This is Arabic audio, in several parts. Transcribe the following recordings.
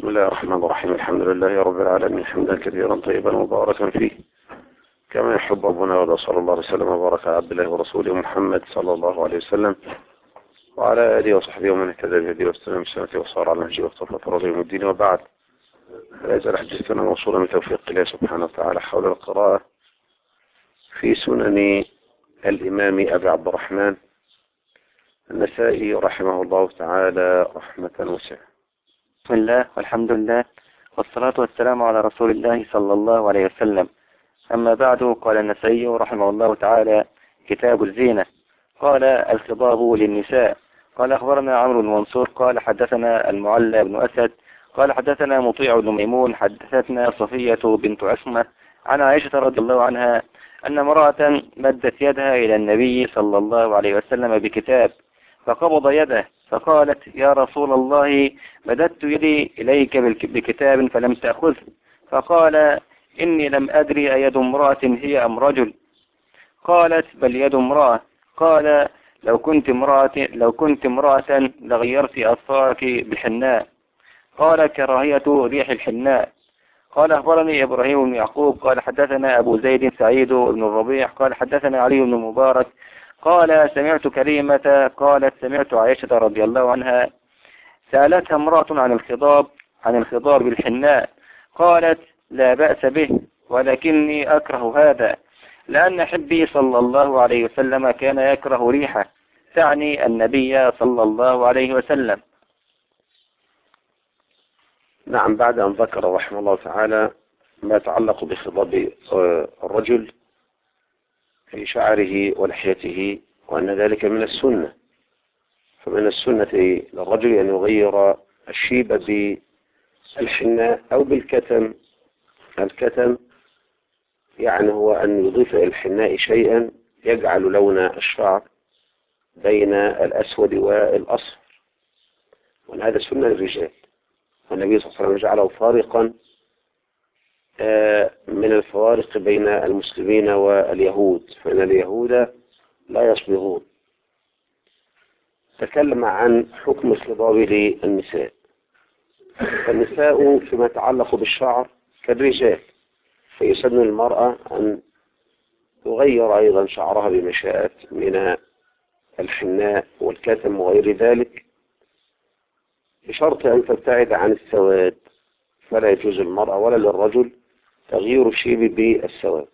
بسم الله الرحمن الرحيم. الحمد لله رب العالمين، حمدا كثيرا طيبا مباركا فيه كما يحب ربنا ولا صلى الله عليه وسلم وبارك على عبد الله ورسوله محمد صلى الله عليه وسلم وعلى آله وصحبه ومن اهتدى بهديه واستنى بسنته وصار على نهجه واقتفى فرضه يوم الدين. وبعد، لا يزال حديثنا موصولا من توفيق الله سبحانه وتعالى حول القراءة في سنن الإمام أبي عبد الرحمن النسائي رحمه الله تعالى رحمة واسعة. بسم الله والحمد لله والصلاة والسلام على رسول الله صلى الله عليه وسلم. أما بعد، قال النسائي رحمه الله تعالى: كتاب الزينة. قال: الخضاب للنساء. قال: أخبرنا عمرو بن منصور قال: حدثنا المعلى بن أسد قال: حدثنا مطيع بن ميمون حدثتنا صفية بنت عصمة عن عائشة رضي الله عنها أن امرأة مدت يدها إلى النبي صلى الله عليه وسلم بكتاب فقبض يده فقالت: يا رسول الله، مددت يدي إليك بكتاب فلم تأخذه. فقال: إني لم أدري أيد امرأة هي أم رجل؟ قالت: بل يد امرأة. قال: لو كنت امرأة لغيرت أظفارك بالحناء. قال: كراهية ريح الحناء. قال: أخبرني إبراهيم بن يعقوب قال: حدثنا أبو زيد سعيد بن الربيع قال: حدثنا علي بن المبارك قال: سمعت كريمة قالت: سمعت عائشة رضي الله عنها سألتها امرأة عن الخضاب بالحناء، قالت: لا بأس به، ولكني أكره هذا، لأن حبي صلى الله عليه وسلم كان يكره ريحه، تعني النبي صلى الله عليه وسلم. نعم، بعد أن ذكر رحمه الله تعالى ما يتعلق بخضاب الرجل في شعره ولحيته وأن ذلك من السنة، فمن السنة للرجل أن يغير الشيب بالحناء أو بالكتم. الكتم يعني هو أن يضيف إلى الحناء شيئا يجعل لون الشعر بين الأسود والأصفر، وأن هذا سنة للرجال، والنبي صلى الله عليه وسلم جعله فارقا من الفوارق بين المسلمين واليهود، فإن اليهود لا يصبغون. تكلم عن حكم الخضاب للنساء. فالنساء فيما يتعلق بالشعر كالرجال، فيسن المرأة أن تغير أيضا شعرها بما شاءت من الحناء والكتم وغير ذلك، بشرط أن تبتعد عن السواد، فلا يجوز المرأة ولا للرجل تغيير الشيب بالسواد.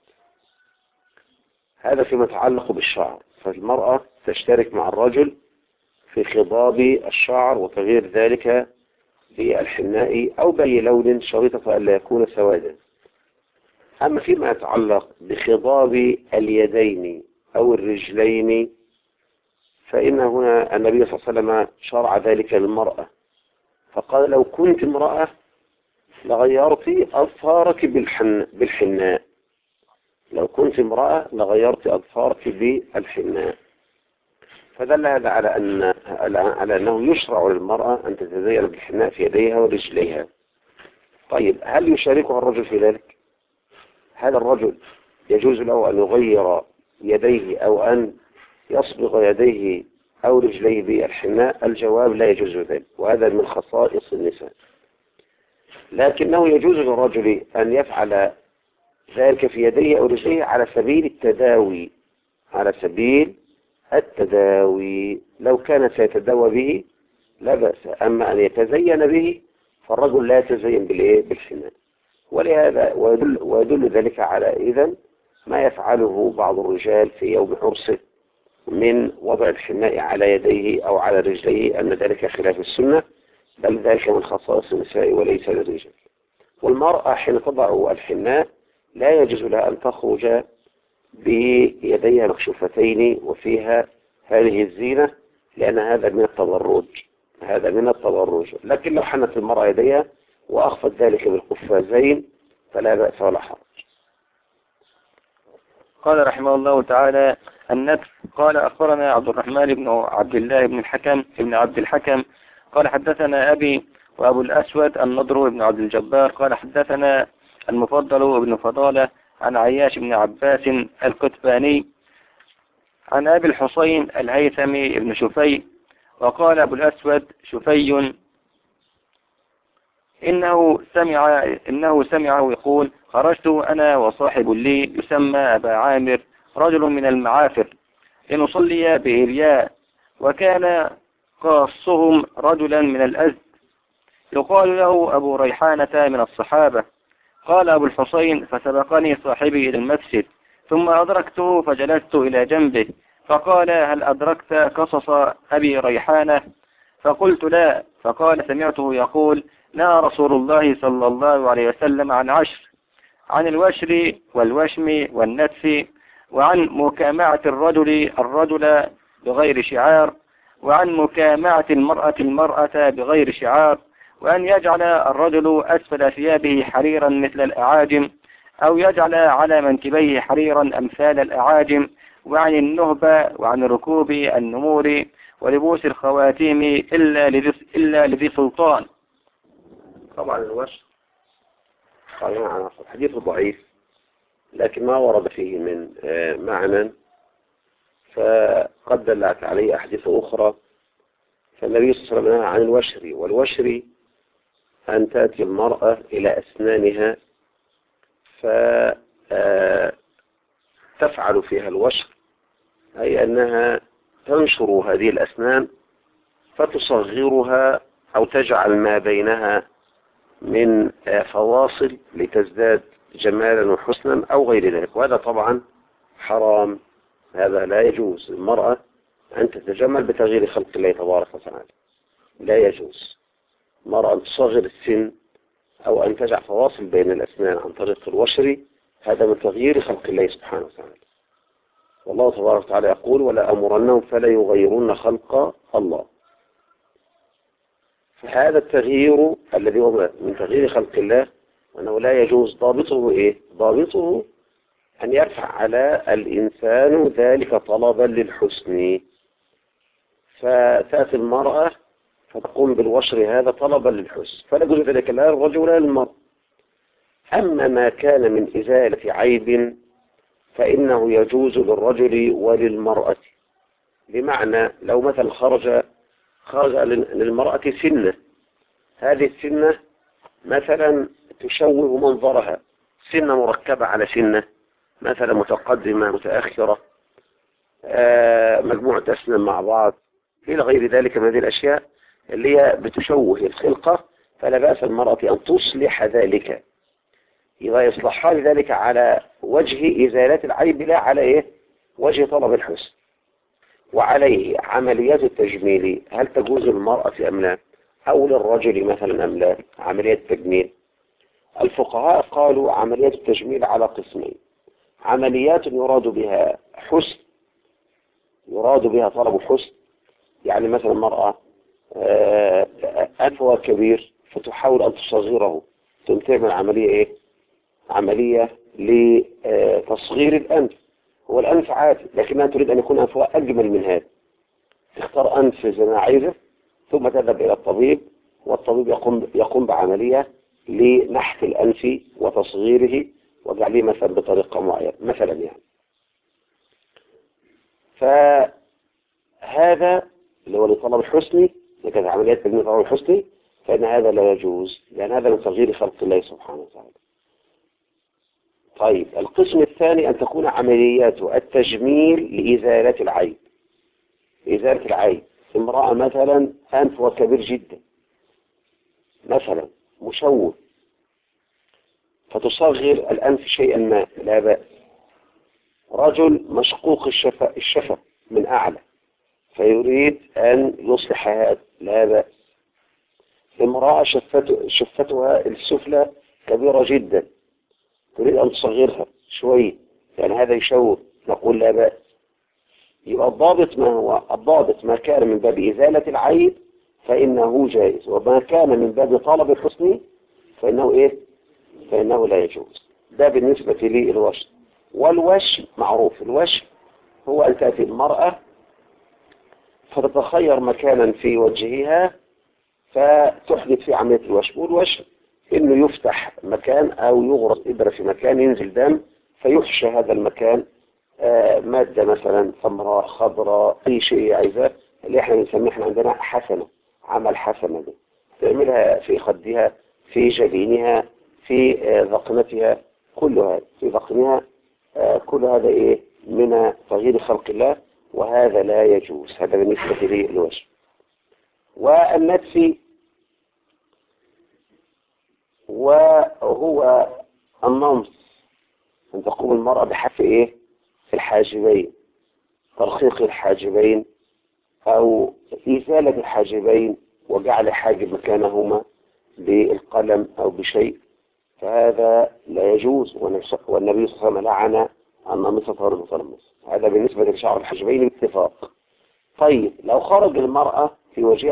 هذا فيما يتعلق بالشعر، فالمرأة تشترك مع الرجل في خضاب الشعر وتغيير ذلك بالحناء أو بأي لون شريطة ألا يكون سوادا. أما فيما يتعلق بخضاب اليدين أو الرجلين، فإن هنا النبي صلى الله عليه وسلم شرع ذلك للمرأة، فقال: لو كنت امرأة لغيرت أظفارك بالحناء. لو كنت امرأة لغيرت أظفارك بالحناء. فدل هذا على أنه يشرع للمرأة أن تتزين بالحناء في يديها ورجليها. طيب، هل يشاركها الرجل في ذلك؟ هل الرجل يجوز له أن يغير يديه أو أن يصبغ يديه أو رجليه بالحناء؟ الجواب: لا يجوز ذلك، وهذا من خصائص النساء. لكنه يجوز للرجل أن يفعل ذلك في يديه أو رجليه على سبيل التداوي. على سبيل التداوي، لو كان سيتداوى به لا بأس. أما أن يتزين به فالرجل لا يتزين بالحناء. ولهذا ويدل ذلك على إذن ما يفعله بعض الرجال في يوم عرسه من وضع الحناء على يديه أو على رجليه، أن ذلك خلاف السنة، بل ذلك من خصائص النساء وليس للرجال. والمرأة حين تضع الحناء لا يجوز لها أن تخرج بيديها مكشوفتين وفيها هذه الزينة، لأن هذا من التبرج. لكن لو حنت المرأة يديها وأخفت ذلك بالقفازين فلا بأس ولا حرج. قال رحمه الله تعالى: النتف. قال: أخبرنا عبد الرحمن بن عبد الله بن عبد الحكم قال: حدثنا أبي وأبو الأسود النضر بن عبد الجبار قال: حدثنا المفضل بن فضالة عن عياش بن عباس الكتباني عن أبي الحسين الهيثمي بن شفي. وقال أبو الأسود: شفي إنه سمعه يقول: خرجت أنا وصاحب لي يسمى أبا عامر رجل من المعافر لنصلي بإلياء، وكان قاصهم رجلا من الأزد يقال له أبو ريحانة من الصحابة. قال أبو الحسين: فسبقني صاحبي إلى المسجد، ثم أدركته فجلست إلى جنبه، فقال: هل أدركت قصص أبي ريحانة؟ فقلت: لا. فقال: سمعته يقول: نهى رسول الله صلى الله عليه وسلم عن 10، عن الوشر والوشم والنتف، وعن مكامعة الرجل بغير شعار، وعن مكامعة المرأة بغير شعار، وأن يجعل الرجل أسفل ثيابه حريرا مثل الأعاجم، أو يجعل على منكبيه حريرا أمثال الأعاجم، وعن النهبة، وعن ركوب النمور، ولبوس الخواتيم إلا لذي سلطان. طبعا الوشر قال عن الحديث ضعيف، لكن ما ورد فيه من معنى، فقد دلت عليه أحاديث أخرى. فالنبي صلى الله عليه وسلم نهى عن الوشر، والوشر أن تأتي المرأة إلى أسنانها فتفعل فيها الوشر، أي أنها تنشر هذه الأسنان فتصغرها أو تجعل ما بينها من فواصل لتزداد جمالا وحسنا أو غير ذلك، وهذا طبعا حرام. هذا لا يجوز. المرأة أن تتجمل بتغيير خلق الله تبارك وتعالى، لا يجوز. المرأة أن تصغر السن أو أن تجعل فواصل بين الأسنان عن طريق الوشر، هذا من تغيير خلق الله سبحانه وتعالى. والله تبارك وتعالى يقول: ولا أمرنهم فلا يغيرون خلق الله. فهذا التغيير الذي هو من تغيير خلق الله وأنه لا يجوز، ضابطه إيه؟ ضابطه أن يفعل الإنسان ذلك طلبا للحسن، فتأتي المرأة فتقوم بالوشر هذا طلبا للحسن، فلا يجوز ذلك لا للرجل ولا للمرأة. أما ما كان من إزالة عيب فإنه يجوز للرجل وللمرأة. بمعنى لو مثلا خرج للمرأة سنة، هذه السنة مثلا تشوه منظرها، سنة مركبة على سنة، مثلا متقدمة متأخرة، مجموعة أسنان مع بعض إلى غير ذلك من هذه الأشياء اللي هي بتشوه الخلقة، فلا بأس المرأة أن تصلح ذلك، إذا يصلحها لذلك على وجه إزالة العيب لا على وجه طلب الحسن. وعليه عمليات التجميل هل تجوز للمرأة أم لا، أو للرجل مثلا أم لا؟ عمليات التجميل الفقهاء قالوا عمليات التجميل على قسمين: عمليات يراد بها حسن، يراد بها طلب حسن، يعني مثلا مرأة أنفها كبير فتحاول أن تصغره، ثم تعمل عملية عملية لتصغير الأنف. هو الأنف عادي لكنها تريد أن يكون أنفها أجمل من هذا، تختار أنف زي ما عايزة، ثم تذهب إلى الطبيب، والطبيب يقوم بعملية لنحت الأنف وتصغيره وجعله مثلا بطريقة معينة مثلا يعني. فهذا اللي هو لطلب الحسن، لكن عمليات تجميل طلب الحسن، فإن هذا لا يجوز، لأن هذا من تغيير خلق الله سبحانه وتعالى. طيب القسم الثاني أن تكون عمليات التجميل لإزالة العيب. إزالة العيب، امرأة مثلا أنفها كبير جدا مثلا مشوه، فتصغر الأنف شيئا ما لا بأس. رجل مشقوق الشفة من أعلى فيريد أن يصلح هذا لا بأس. امرأة شفتها السفلى كبيرة جدا تريد أن تصغرها شوي، يعني هذا يشوه، نقول لا بأس. يبقى الضابط ما هو؟ الضابط ما كان من باب إزالة العيب فإنه جائز، وما كان من باب طلب الحسن فإنه فإنه لا يجوز. ده بالنسبة لي الوشم. والوشم معروف، الوشم هو أن تأتي المرأة فتتخير مكانا في وجهها فتحدث في عملية الوشم. والوشم إنه يفتح مكان أو يغرس إبرة في مكان ينزل دم فيحشى هذا المكان مادة مثلا حمراء خضراء أي شيء عايزاه، اللي احنا بنسميه احنا عندنا حسنة، عمل حسنة دي تعملها في خدها في جبينها، في ذقنتها، كل هذا في ذقنها، كل هذا إيه من تغيير خلق الله، وهذا لا يجوز. هذا بالنسبة للوجه. والنتف وهو النمص، أن تقوم المرأة بحف إيه في الحاجبين، ترخيق الحاجبين أو إزالة الحاجبين وجعل حاجب مكانهما بالقلم أو بشيء، فهذا لا يجوز. والنبي صلى الله عليه وسلم لعن النامصة والمتنمصة. هذا بالنسبة لشعر الحاجبين باتفاق. طيب لو خرج المرأة في وجهها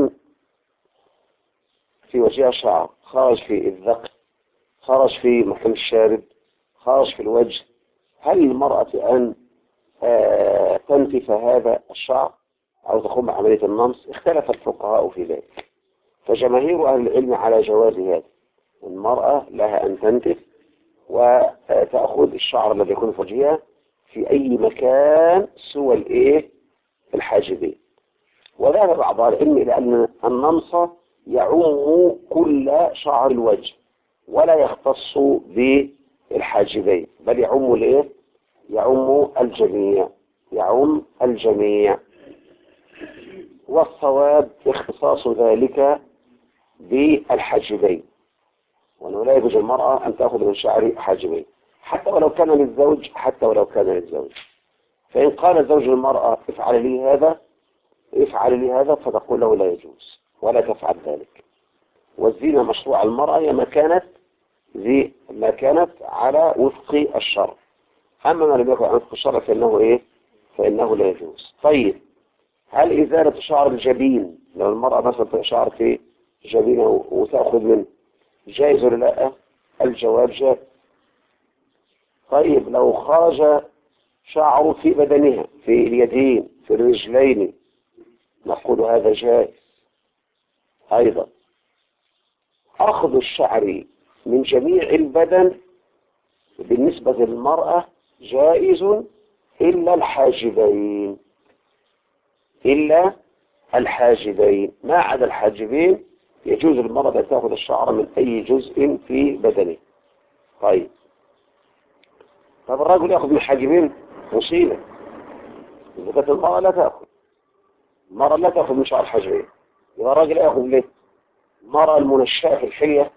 شعر، خرج في الذقن، خرج في مكان الشارب، خرج في الوجه، هل المرأة أن تنتف هذا الشعر أو تقوم بعملية النمص؟ اختلف الفقهاء في ذلك، فجماهير أهل العلم على جواز هذا. المرأة لها أن تنتف وتأخذ الشعر الذي يكون في وجهها في أي مكان سوى الإيه الحاجبين. وذهب بعض العلم إلى أن النمص يعم كل شعر الوجه ولا يختص بالحاجبين، بل يعم الإيه؟ يعم الجميع. والصواب اختصاص ذلك بالحاجبين، وأنه لا يجوز المرأة أن تأخذ من شعر حاجبين حتى ولو كان للزوج. فإن قال الزوج للمرأة افعل لي هذا فتقول له لا يجوز ولا تفعل ذلك. والزينة مشروع المرأة هي ما كانت على وفق الشرع. أما ما لم يكن على وفق الشرع فإنه لا يجوز. طيب هل إزالة شعر الجبين، لو المرأة مثلا شعر في جبينه وتأخذ منه، جائز ولا لا؟ الجواب جائز. طيب لو خرج شعر في بدنها، في اليدين، في الرجلين، نقول هذا جائز أيضا. أخذ الشعر من جميع البدن بالنسبة للمرأة جائز إلا الحاجبين. ما عدا الحاجبين يجوز للمرأة أن تأخذ الشعر من أي جزء في بدنه. طيب الرجل يأخذ من الحاجبين مصيبة، إذا كانت المرأة لا تأخذ من شعر الحاجبين، يبقى الراجل يأخذ ليه؟ المرأة المنشأة في الحية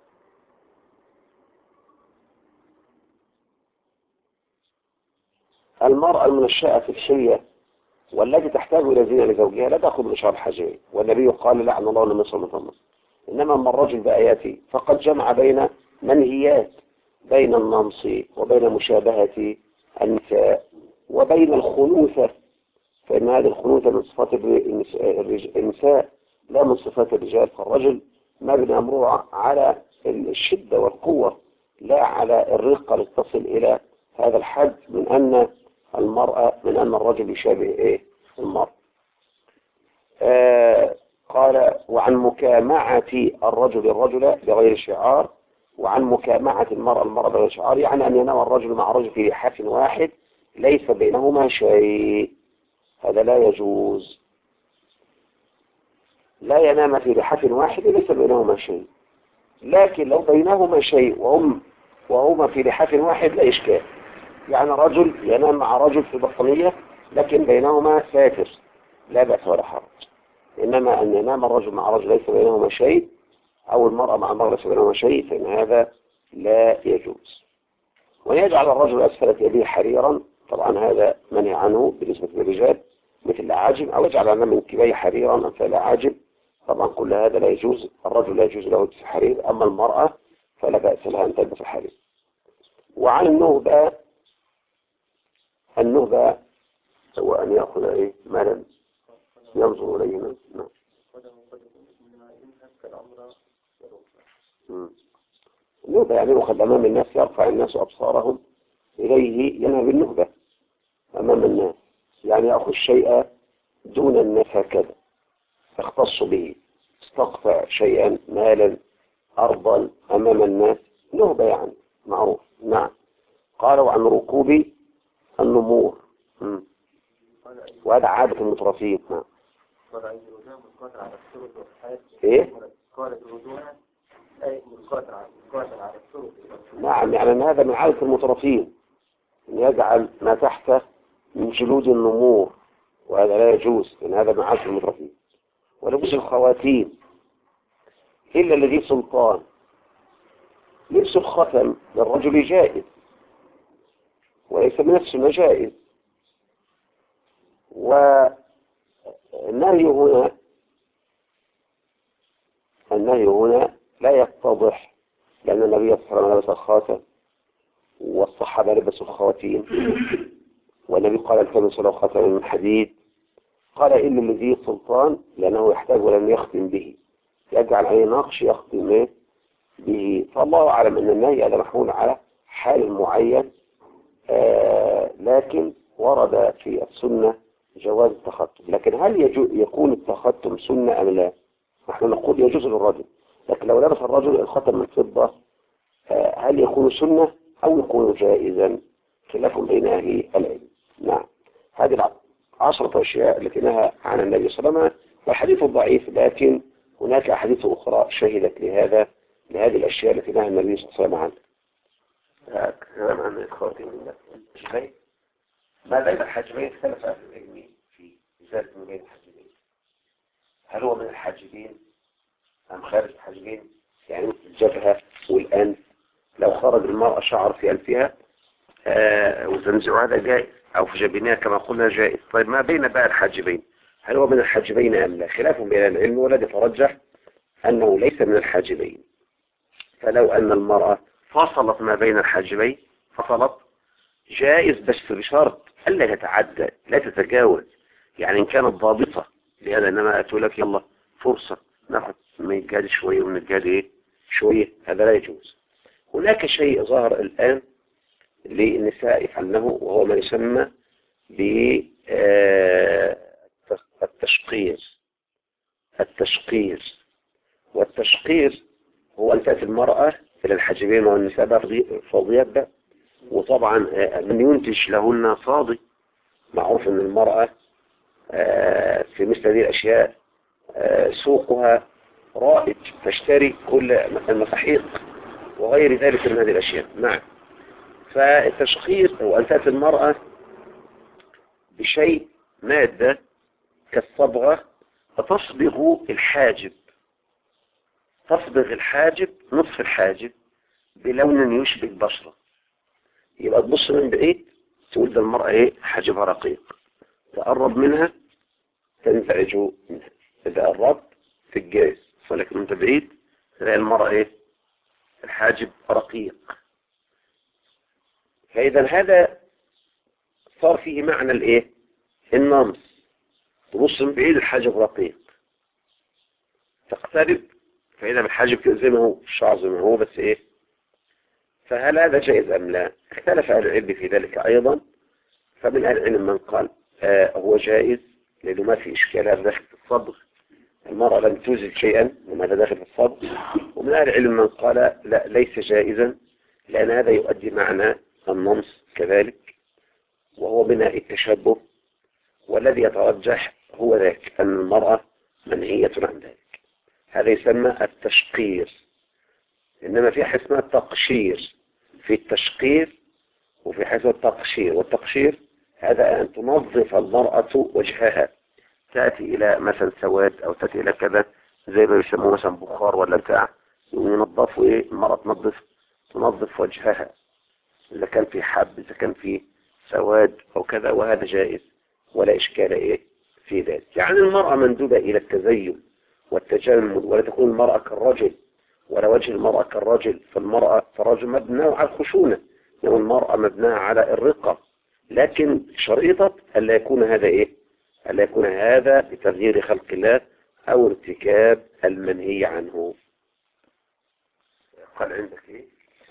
والتي تحتاج إلى زينة لزوجها لا تأخذ من شعر الحاجبين، والنبي قال لعن الله النمص والمتنمص. إنما أما الرجل بآياته فقد جمع بين منهيات، بين النمص وبين مشابهة النساء وبين الخنوثة، فإن هذه الخنوثة من صفات النساء لا من صفات الرجال. فالرجل مبني أمره على الشدة والقوة لا على الرقة لتصل إلى هذا الحد من أن الرجل يشابه المرأة. قال وعن مكامعة الرجل بغير شعار، وعن مكامعة المرأة بغير شعار، يعني أن ينام الرجل مع رجل في لحاف واحد ليس بينهما شيء، هذا لا يجوز. لا ينام في لحاف واحد ليس بينهما شيء، لكن لو بينهما شيء وهما في لحاف واحد لا إشكال. يعني رجل ينام مع رجل في بطانية لكن بينهما ساتر لا بأس ولا حرج. إنما أن ينام الرجل مع رجل ليس بينهما شيء أو المرأة مع المرأة ليس بينهما شيء فإن هذا لا يجوز. ويجعل الرجل أسفل يديه حريرا، طبعا هذا منهي عنه بالنسبة للرجال مثل الأعاجم، أو يجعل أمام منكبيه حريرا أمثال الأعاجم، طبعا كل هذا لا يجوز. الرجل لا يجوز له لبس الحرير، أما المرأة فلا بأس لها أن تلبس الحرير. وعن النهبة هو أن يأخذ مالا ينظر إليه منه. نعم. النهبة يعني يأخذ أمام الناس، يرفع الناس أبصارهم إليه، ينهى بالنهبة أمام الناس، يعني يأخذ شيء دون الناس هكذا يختص به، استقطع شيئا مالا أرضا أمام الناس، نهبة يعني معروف. نعم. قالوا عن ركوب النمور، وهذا عادة المترفين. نعم. قال عند الوجوه والقادر على السرد والحاد. إيه؟ قال الوجوه أي نعم، يعني أن هذا من عادة المترفين أن يجعل ما تحته من جلود النمور، وهذا لا يجوز، لأن هذا من عادة المترفين. ولبس الخواتيم إلا الذي سلطان. لبس الختم للرجل جائز وليس من السنة جائز. والنهي هنا لا يتضح، لأن النبي صلى الله عليه وسلم لبس الخاتم والصحابة لبسوا الخواتيم، والنبي قال التمسوا له خاتم من حديد. قال إلا الذي سلطان لأنه يحتاج ولم يختم به، يجعل عليه نقش يختم به. فالله أعلم أن النهي هذا محمول على حال معين، لكن ورد في السنة جواز التختم. لكن هل يكون التختم سنة أم لا؟ نحن نقول يجوز للرجل، لكن لو لبس الرجل الختم من فضة هل يكون سنة أو يكون جائزا؟ خلاف بين أهل العلم. نعم، هذه 10 أشياء التي نهى عن النبي صلى الله عليه وسلم، والحديث ضعيف، لكن هناك أحاديث أخرى شهدت لهذه الأشياء التي نهى النبي صلى الله عليه وسلم عنها. كلام عن الخواتيم الحجبين. ما بين الحجبين اختلف أهل العلم في إزالة ما بين الحجبين، هل هو من الحاجبين أم خارج الحاجبين؟ يعني مثل الجبهة والأنف، لو خرج المرأة شعر في أنفها وتنزع هذا جائز، أو في جبينها كما قلنا جائز. طيب ما بين بقى الحاجبين هل هو من الحاجبين أم لا؟ خلاف بين العلم، والذي ترجح أنه ليس من الحاجبين. فلو أن المرأة فصلت ما بين الحاجبين فصلت جائز، بس بشرط ألا تتعدى، لا تتجاوز. يعني إن كانت ضابطة لهذا، إنما أتوا لك يلا فرصة ناخذ من الجهاد شوية ومن الجهاد شوية، هذا لا يجوز. هناك شيء ظهر الآن للنساء يفعلنه، وهو ما يسمى بالتشقير. والتشقير هو أن تأتي المرأة إلى الحاجبين والنساء فاضيات، وطبعا من ينتج لهن فاضي. معروف أن المرأة في مثل هذه الأشياء سوقها رائج، تشتري كل المساحيق وغير ذلك من هذه الأشياء. نعم، فالتشقير هو أن تأتي المرأة بشيء مادة كالصبغة فتصبغ الحاجب، تصبغ الحاجب نصف الحاجب بلون يشبه البشرة. يبقى تبص من بعيد تقول ده المرأة حاجبها رقيق، تقرب منها تنزعج منها. إذا قربت في الجائز، ولكن انت بعيد تلاقي المرأة الحاجب رقيق. فإذا هذا صار فيه معنى النمص. تبص من بعيد الحاجب رقيق، تقترب فإذا بالحاجب زي ما هو، الشعر زي ما هو، بس فهل هذا جائز أم لا؟ اختلف أهل العلم في ذلك أيضا. فمن أهل العلم من قال هو جائز لأنه ما في إشكال، هذا داخل في الصبغ، المرأة لم توزن شيئا وماذا داخل في الصبغ. ومن أهل العلم من قال لا، ليس جائزا، لأن هذا يؤدي معنى النمص كذلك، وهو من التشبه. والذي يترجح هو ذاك، أن المرأة منهية عن ذلك. هذا يسمى التشقير. إنما في حاجة اسمها التقشير، في التشقير وفي حاجة التقشير. والتقشير هذا أن تنظف المرأة وجهها، تأتي إلى مثلا سواد أو تأتي إلى كذا، زي ما يسموه مثلا بخار ولا بتاع، ينظفوا المرأة تنظف وجهها، إذا كان في حب، إذا كان في سواد أو كذا، وهذا جائز ولا إشكال في ذلك. يعني المرأة مندوبة إلى التزين والتجمل، ولا تكون المرأة كالرجل ولا وجه المرأة كالرجل. فالرجل مبنى على الخشونة، والمرأة مبنى على الرقة، لكن شريطة ألا يكون هذا ألا يكون هذا بتغيير خلق الله أو ارتكاب المنهي عنه. قال عندك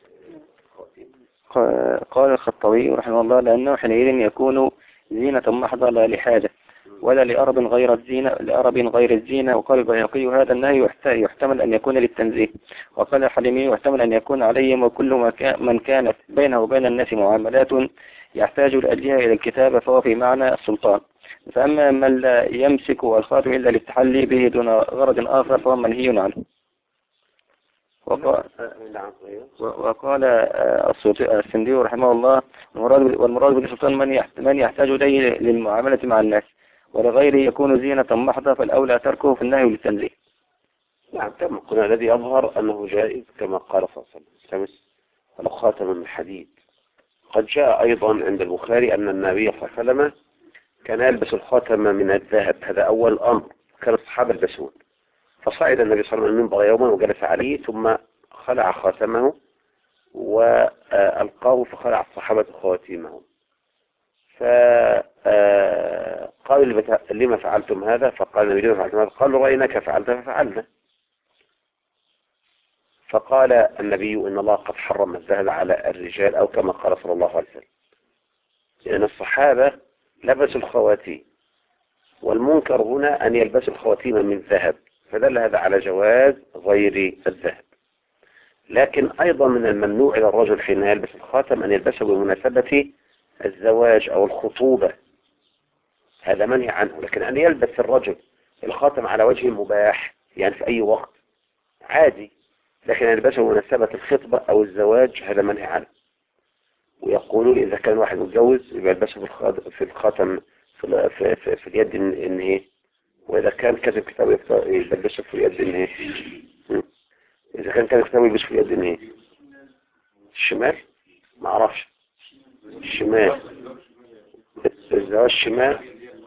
قال الخطابي رحمه الله: لأنه حينئذ يكون زينة محضة لا لحاجة ولا لأرب غير الزينة. وقال البيهقي: هذا النهي يحتمل أن يكون للتنزيه. وقال الحليمي: يحتمل أن يكون عليهم وكل من كانت بينه وبين الناس معاملات يحتاج لأجلها إلى الكتابة فهو في معنى السلطان. فأما من لا يمسك الخاتم إلا للتحلي به دون غرض آخر فهو منهي عنه. وقال السندي رحمه الله: والمراد بالسلطان من يحتاج إليه للمعاملة مع الناس، ولغيره يكون زينة محضة، فالأولى تركه في النهي للتنزيه. نعم، كما قلنا الذي يظهر أنه جائز كما قال صلى الله عليه وسلم: التمس ولو خاتما من حديد. قد جاء أيضا عند البخاري أن النبي صلى الله عليه وسلم كان يلبس الخاتم من الذهب. هذا أول أمر كان الصحابة يلبسون. فصعد النبي صلى الله عليه وسلم المنبر يوما وجلس عليه، ثم خلع خاتمه وألقاه، فخلع الصحابة خواتيمهم. فقالوا: لما فعلتم هذا؟ فقال النبي: لما فعلتم هذا؟ قالوا: رأيناك فعلت ففعلنا. فقال النبي: إن الله قد حرم الذهب على الرجال، أو كما قال صلى الله عليه وسلم. لأن الصحابة لبسوا الخواتيم، والمنكر هنا أن يلبسوا الخواتيم من ذهب، فدل هذا على جواز غير الذهب. لكن أيضا من الممنوع للرجل حين يلبس الخاتم أن يلبسه بمناسبة الزواج أو الخطوبة، هذا منهي عنه. لكن أن يلبس الرجل الخاتم على وجه مباح، يعني في أي وقت عادي، لكن يلبسه بمناسبة الخطبة أو الزواج، هذا منهي عنه. ويقولون إذا كان واحد متجوز يبقى يلبسه في الخاتم في اليد النهي، وإذا كان كاتب كتاب يلبسه في اليد النهي. إذا كان كاتب كتاب يلبسه في اليد النهي الشمال، ما أعرفش الشمال، الزواج الشمال،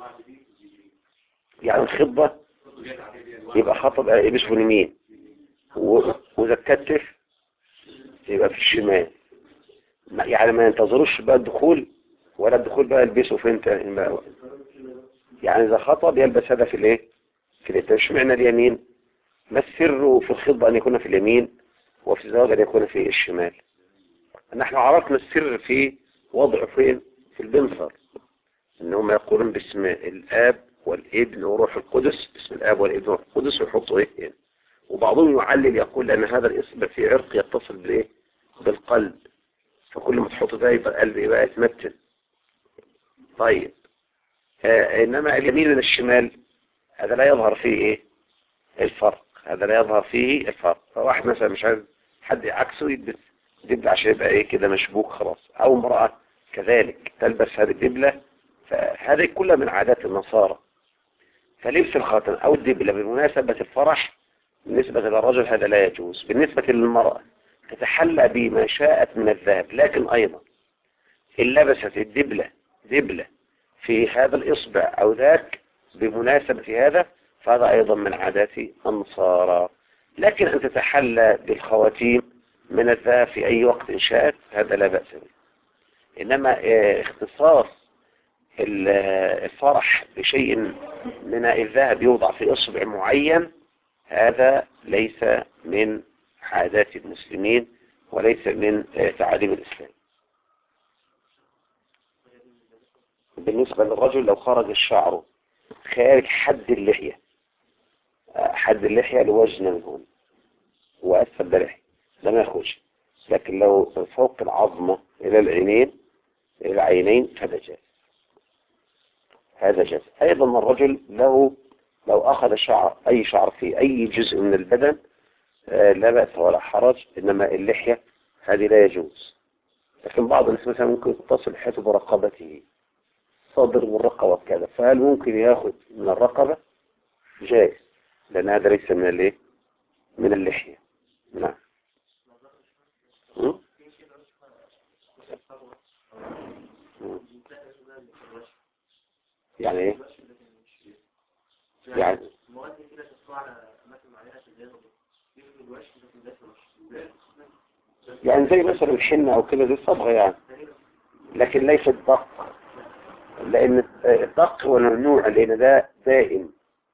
يعني الخطبة يبقى خطب يلبسه في اليمين، وإذا كتف يبقى في الشمال. يعني ما ينتظروش بقى الدخول، ولا الدخول بقى يلبسه فين بقى. يعني إذا خطب يلبس هذا في الايه، في اليد. مش معنى اليمين، ما السر في الخطبة أن يكون في اليمين، وفي الزواج أن يكون في الشمال. نحن عرفنا السر في وضع فين، في البنصر، إنهم يقولون باسم الآب والابن وروح القدس، باسم الآب والابن وروح القدس، ويحطوا إيه يعني. وبعضهم يعلل يقول لأن هذا الإصبع في عرق يتصل بالإيه، بالقلب، فكل ما تحط ده يبقى القلب يبقى يتمتن. طيب إنما اليمين من الشمال هذا لا يظهر فيه إيه الفرق، هذا لا يظهر فيه الفرق. فواحد مثلا مش عايز حد عكسه يلبس دبلة عشان يبقى إيه كده مشبوك خلاص، أو امرأة كذلك تلبس هذه الدبلة، فهذه كلها من عادات النصارى. فلبس الخاتم أو الدبلة بمناسبة الفرح بالنسبة للرجل هذا لا يجوز. بالنسبة للمرأة تتحلى بما شاءت من الذهب، لكن أيضا إن لبست الدبلة دبلة في هذا الإصبع أو ذاك بمناسبة هذا، فهذا أيضا من عادات النصارى. لكن أن تتحلى بالخواتيم من الذهب في أي وقت إن شاءت، هذا لا بأس به. إنما اختصاص الفرح بشيء من الذهب يوضع في إصبع معين، هذا ليس من عادات المسلمين وليس من تعاليم الإسلام. بالنسبة للرجل لو خرج الشعر خارج حد اللحية، حد اللحية لوجنا من هون وأسفل اللحية، ده ما يخرج. لكن لو فوق العظمة إلى العينين هذا جائز، هذا جائز. أيضا الرجل لو أخذ أي شعر في أي جزء من البدن لا بأس ولا حرج، إنما اللحية هذه لا يجوز. لكن بعض الناس مثلا ممكن تصل لحيته برقبته، صدر والرقبة كذا، فهل ممكن ياخذ من الرقبة؟ جائز، لأن هذا ليس من الايه، من اللحية. نعم. يعني ايه؟ يعني زي مثلا الحنة او كده، دي صبغة يعني، لكن ليس الدق، لان الدق هو ممنوع، لان ده دائم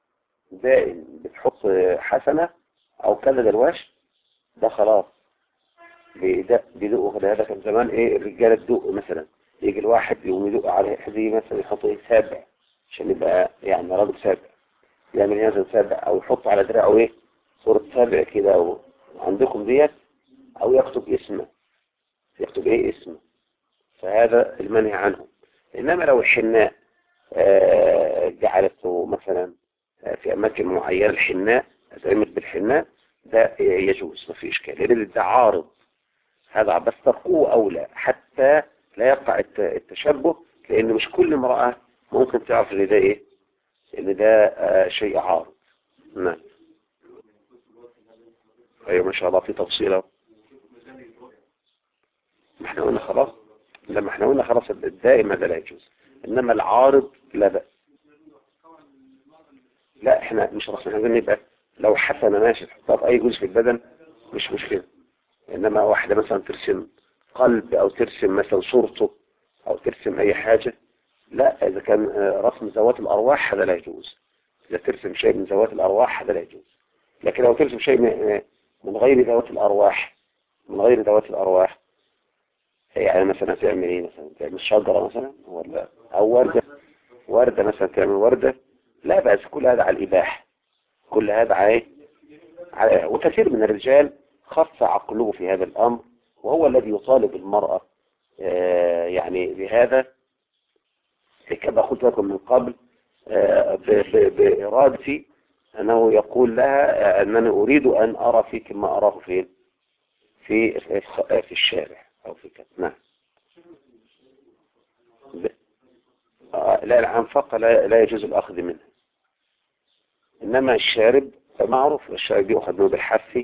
بتحط حسنة او كذا الوش، ده خلاص بيدقوا. هذا كان زمان ايه، الرجالة تدق مثلا، يجي الواحد يقوم يدق على حذي مثلا، يحط ايه سابع عشان يبقى يعني راجل سابع، يعمل ينزل سابع، او يحط على دراعه ايه صورة سابع كده، او عندكم ديت، او يكتب اسمه، يكتب ايه اسمه، فهذا المنهي عنه. انما لو الحناء جعلته مثلا في اماكن معينة، الحناء اتعمل بالحناء، ده يجوز ما في إشكال، لأن ده عارض، هذا بس تركوه أولى حتى لا يقع التشبه، لأن مش كل امرأة ممكن تعرف إن ده إيه، إن ده شيء عارض. نعم. أيوة ما شاء الله في تفصيله. ما احنا قلنا خلاص، لما احنا قلنا خلاص الدائم هذا لا يجوز، إنما العارض لا بأس. لا احنا مش رسم، احنا نبقى لو حسنة ماشي تحطها في أي جزء في البدن مش مشكلة، إنما واحدة مثلا ترسم قلب أو ترسم مثلا صورته أو ترسم أي حاجة، لا، إذا كان رسم ذوات الأرواح هذا لا يجوز. إذا ترسم شيء من ذوات الأرواح هذا لا يجوز، لكن لو ترسم شيء من غير ذوات الأرواح، من غير ذوات الأرواح، يعني مثلا تعمل إيه، مثلا تعمل شجرة مثلا ولا أو وردة، وردة مثلا تعمل وردة، لا بأس، كل هذا على الإباحة، كل هذا وكثير من الرجال خف عقله في هذا الأمر، وهو الذي يطالب المرأة يعني بهذا، كما قلت لكم من قبل بإرادتي أنه يقول لها أنني أريد أن أرى فيك ما أراه فين في الشارع أو في كذا. نعم. لا العنفقة لا يجوز الأخذ منها، إنما الشارب معروف، الشارب يأخذ منه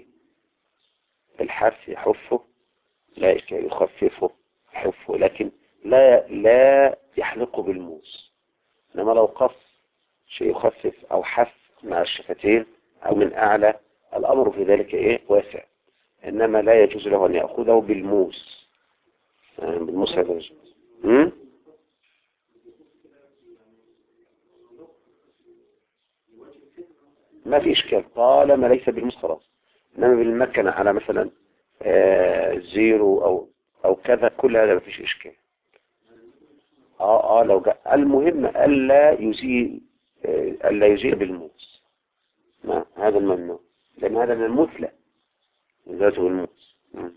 بالحف يحفه، لا يخففه يحفه، لكن لا يحلقه بالموس. إنما لو قص شيء يخفف أو حف مع الشفتين أو من أعلى، الأمر في ذلك إيه واسع، إنما لا يجوز له أن يأخذه بالموس، بالموس هذا يجوز. ما في إشكال طالما ليس بالموس خلاص، إنما بالمكنة على مثلا زيرو أو كذا، كل هذا ما فيش إشكال. لو جاء المهم ألا يزيل بالموس. نعم هذا الممنوع، لأن هذا من المثلى ذاته الموس.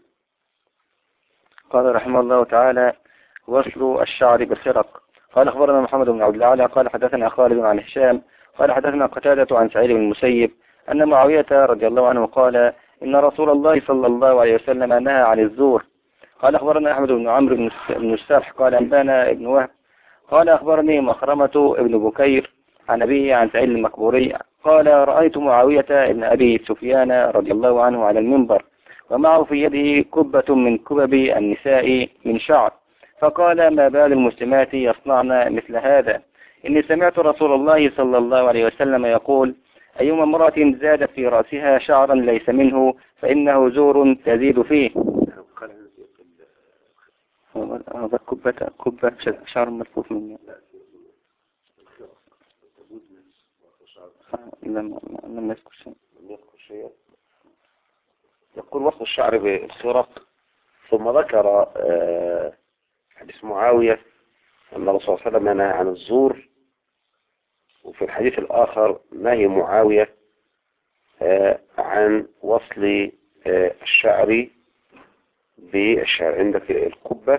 قال رحمه الله تعالى: وصل الشعر بالخرق. قال أخبرنا محمد بن عبد الأعلى قال حدثنا خالد عن هشام قال حدثنا قتادة عن سعيد بن المسيب أن معاوية رضي الله عنه قال: إن رسول الله صلى الله عليه وسلم نهى عن الزور. قال أخبرنا أحمد بن عمرو بن السرح قال أنبانا ابن وهب قال أخبرني مخرمة ابن بكير عن أبيه عن سعيد المقبوري قال: رأيت معاوية ابن أبي سفيان رضي الله عنه على المنبر ومعه في يده كبة من كبب النساء من شعر، فقال: ما بال المسلمات يصنعن مثل هذا؟ إني سمعت رسول الله صلى الله عليه وسلم يقول: أيما امرأة زادت في رأسها شعرا ليس منه فإنه زور تزيد فيه. هذا كبة شعر ملفوف مني. لم يذكر شيء. يقول وصل الشعر بالخرق، ثم ذكر حديث معاوية أن الرسول صلى الله عليه وسلم نهى عن الزور، وفي الحديث الآخر نهي معاوية عن وصل الشعر بالشعر. عندك القبة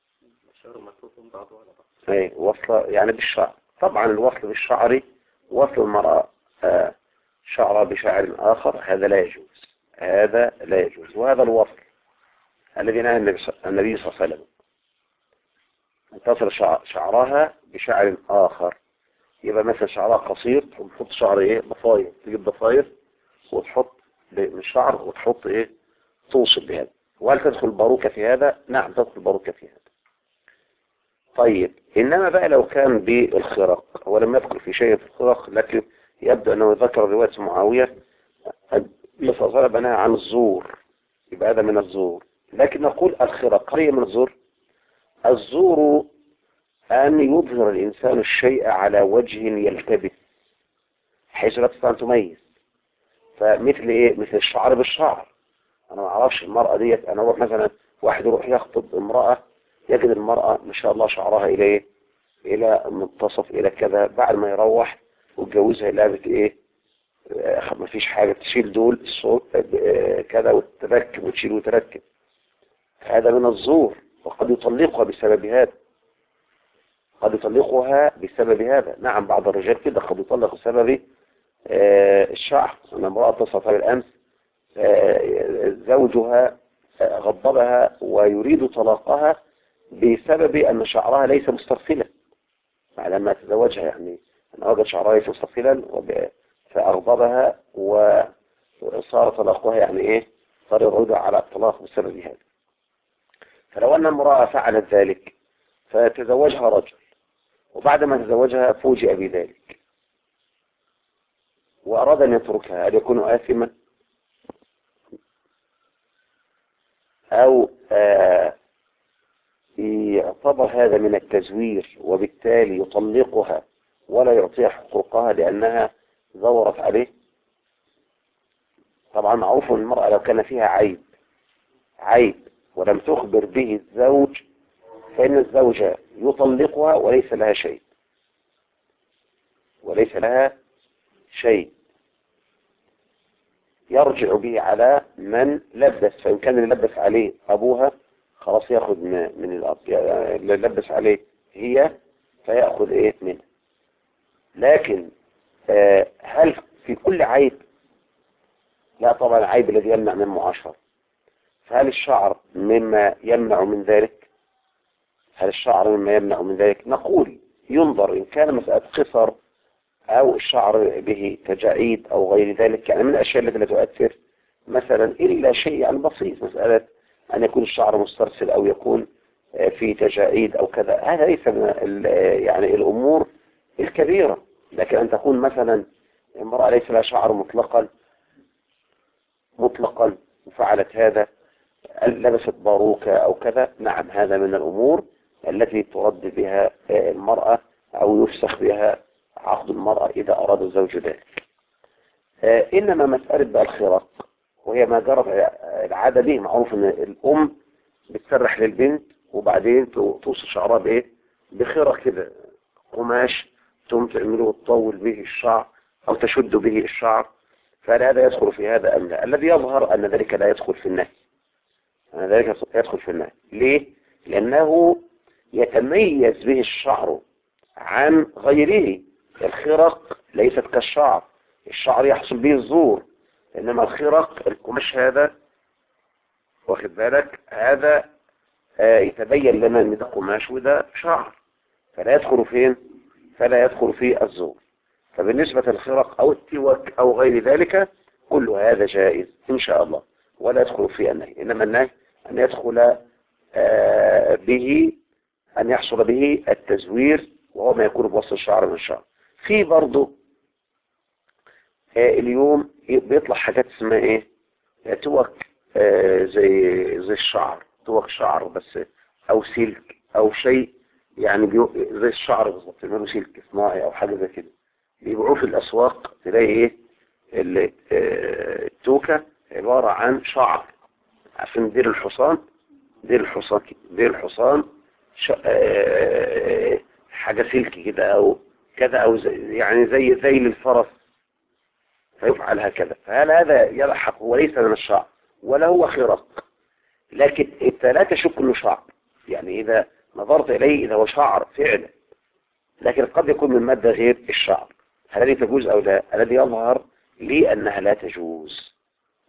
وصل يعني بالشعر، طبعا الوصل بالشعر وصل المرأة شعرها بشعر آخر هذا لا يجوز، هذا لا يجوز، وهذا الوصل الذي نهى النبي صلى الله عليه وسلم أن تصل شعرها بشعر آخر. يبقى مثلا شعرها قصير وتحط شعر ضفاير، تجيب ضفاير وتحط من شعر وتحط توصل بهذا. وهل تدخل باروكة في هذا؟ نعم تدخل باروكة في هذا. طيب إنما بقى لو كان بالخرق، ولم يذكر في شيء في الخرق، لكن يبدو أنه ذكر رواية معاوية النبي صلى الله عليه وسلم نهى عن الزور، يبقى هذا من الزور. لكن نقول الخرق هي من الزور. الزور أن يظهر الإنسان الشيء على وجه يلتبس حيث لا تستطيع أن تميز. فمثل مثل الشعر بالشعر، أنا ما أعرفش المرأة ديت، أنا أروح مثلا واحد يروح يخطب امرأة يجد المرأة ما شاء الله شعرها إلى منتصف إلى كذا، بعد ما يروح وتجوزها لابت ما فيش حاجة، تشيل دول الصوت كذا وتركب وتشيل وتركب، هذا من الزور. وقد يطلقها بسبب هذا، قد يطلقها بسبب هذا. نعم بعض الرجال كده قد يطلق بسبب الشعر. أنا امرأة اتصلت بالأمس زوجها غضبها ويريد طلاقها بسبب أن شعرها ليس مسترسلا لما تزوجها، يعني أن وجد شعرها ليس مسترسلا فأغضبها وصار طلاقها يعني إيه، صار يرجع على الطلاق بسبب هذا. فلو أن امرأة فعلت ذلك فتزوجها رجل وبعد ما تزوجها فوجئ بذلك وأراد أن يتركها، هل يكون آثما أو يعتبر هذا من التزوير وبالتالي يطلقها ولا يعطيها حقوقها لأنها زورت عليه؟ طبعا معروف أن المرأة لو كان فيها عيب ولم تخبر به الزوج فإن الزوجة يطلقها وليس لها شيء يرجع به على من لبس، فإن كان اللي لبس عليه أبوها خلاص يأخذ من الأب، اللي لبس عليه هي فيأخذ إيه منه. لكن هل في كل عيب؟ لا طبعا، العيب الذي يمنع من المعاشرة. فهل الشعر مما يمنع من ذلك؟ نقول ينظر إن كان مسألة قصر أو الشعر به تجاعيد أو غير ذلك، يعني من الأشياء التي لا تؤثر مثلا إلا شيء يعني بسيط، مسألة أن يكون الشعر مسترسل أو يكون في تجاعيد أو كذا، هذا ليس من يعني الأمور الكبيرة. لكن أن تكون مثلا امرأة ليس لها شعر مطلقا وفعلت هذا، لبست باروكة أو كذا، نعم هذا من الأمور التي ترد بها المرأة أو يفسخ بها عقد المرأة إذا أراد الزوج ذلك. إنما مسألة بقى الخراق وهي ما جرت العادة به، معروف أن الأم بتسرح للبنت وبعدين توصل شعرها بإيه؟ بخرق كده قماش ثم تعمله وتطول به الشعر أو تشد به الشعر، فهل هذا يدخل في هذا أم لا؟ الذي يظهر أن ذلك لا يدخل في النهي. ليه؟ لأنه يتميز به الشعر عن غيره. الخرق ليست كالشعر، الشعر يحصل به الزور، إنما الخرق القماش هذا واخد بالك هذا يتبين لنا ان ده قماش وده شعر، فلا يدخل فيه الزور. فبالنسبة للخرق او التوك او غير ذلك كل هذا جائز ان شاء الله ولا يدخل فيه النهي. انما النهي ان يدخل به ان يحصل به التزوير وهو ما يكون بوسط الشعر من الشعر. في برضه اليوم بيطلع حاجات اسمها ايه، توك زي الشعر، توك شعر بس او سلك او شيء يعني زي الشعر بالظبط، يعملوا سلك صناعي او حاجه زي كده، بيبيعوه في الاسواق. تلاقي ايه التوكه عباره عن شعر، عشان دير الحصان حاجه سلك كده او كذا او يعني زي للفرس، فيفعل هكذا. فهل هذا يلحق؟ هو ليس من الشعر ولا هو خرق، لكن انت لا تشك انه شعر، يعني اذا نظرت اليه اذا هو شعر فعلا، لكن قد يكون من مادة غير الشعر. هل هذه تجوز او لا؟ الذي يظهر لي انها لا تجوز،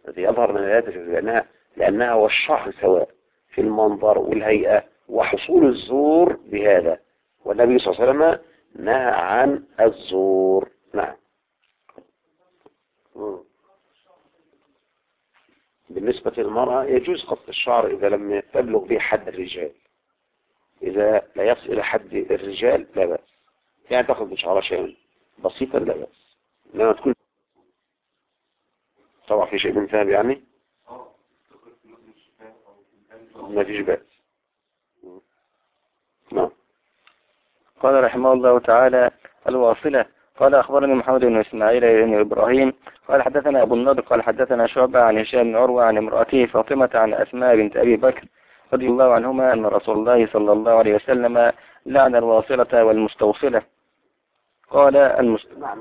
لانها والشعر سواء في المنظر والهيئة وحصول الزور بهذا، والنبي صلى الله عليه وسلم نهى عن الزور. نعم. بالنسبة للمرأة يجوز قص الشعر إذا لم تبلغ به حد الرجال، إذا لا يصل إلى حد الرجال لا بأس، يعني تأخذ من شعرها شيئا بسيطا لا بأس، لما تكون طبعا في شيء من ذهب يعني ما فيش بأس. نعم. قال رحمه الله تعالى: الواصلة. قال أخبرني محمد بن إسماعيل بن إبراهيم قال حدثنا أبو النضر قال حدثنا شعبة عن هشام بن عروة عن امرأته فاطمة عن أسماء بنت أبي بكر رضي الله عنهما أن رسول الله صلى الله عليه وسلم لعن الواصلة والمستوصلة. قال نعم.